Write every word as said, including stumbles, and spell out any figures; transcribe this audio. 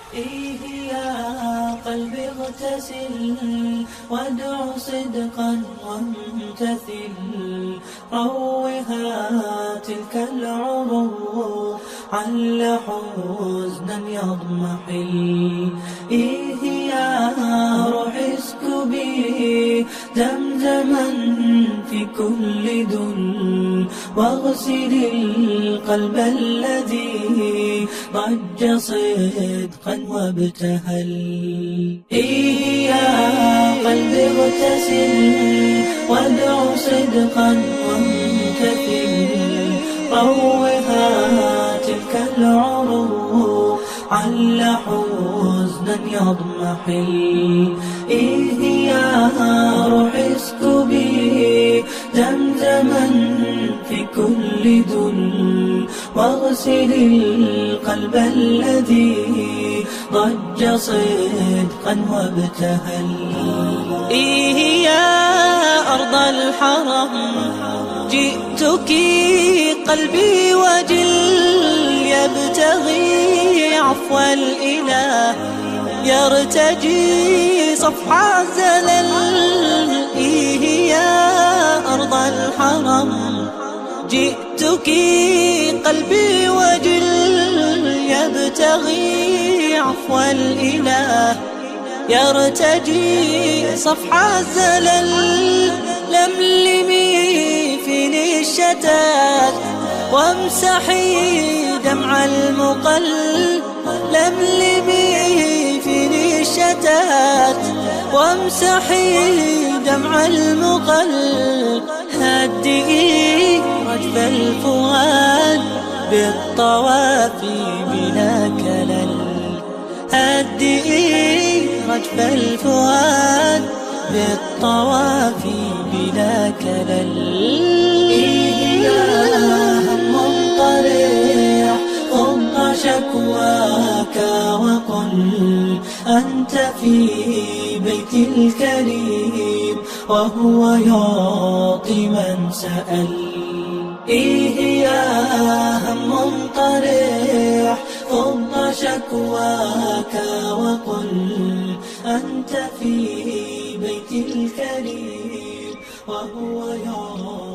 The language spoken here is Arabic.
إيه يا قلبي اغتسل وادع صدقا وامتثل، روها تلك العروق عل حزنا يضمحل. إيه يا روح اسكبي زمزما في كل دل، واغسل القلب الذي ضج صدقا وابتهل. إيه يا قلبي اغتسل وادع صدقا وامتثل، روها تلك العروق عل حزنا يضمحل. إيه يا روح اسكبي زمزما في كل دل، واغسل القلب الذي ضج صدقا وابتهل. إيه يا أرض الحرم جئتك قلبي وجل، يبتغي عفو الإله يرتجي صفح الزلل. إيه يا أرض الحرم جئتك قلبي وجل، يبتغي عفو الإله يرتجي صفح الزلل. لملمي فيني الشتات وامسحي دمع المقل، لملمي فيني الشتات وامسحي دمع المقل. هدئي رجف الفؤاد بالطواف بلا كلل، هدئي رجف الفؤاد بالطواف بلا كلل. إيه يا هم طريح خض شكواك وقل أنت في بيت الكريم وهو يعطي من سأل. إيه يا هم طريح خض شكواك وقل أنت في بيت الكريم وهو يعطي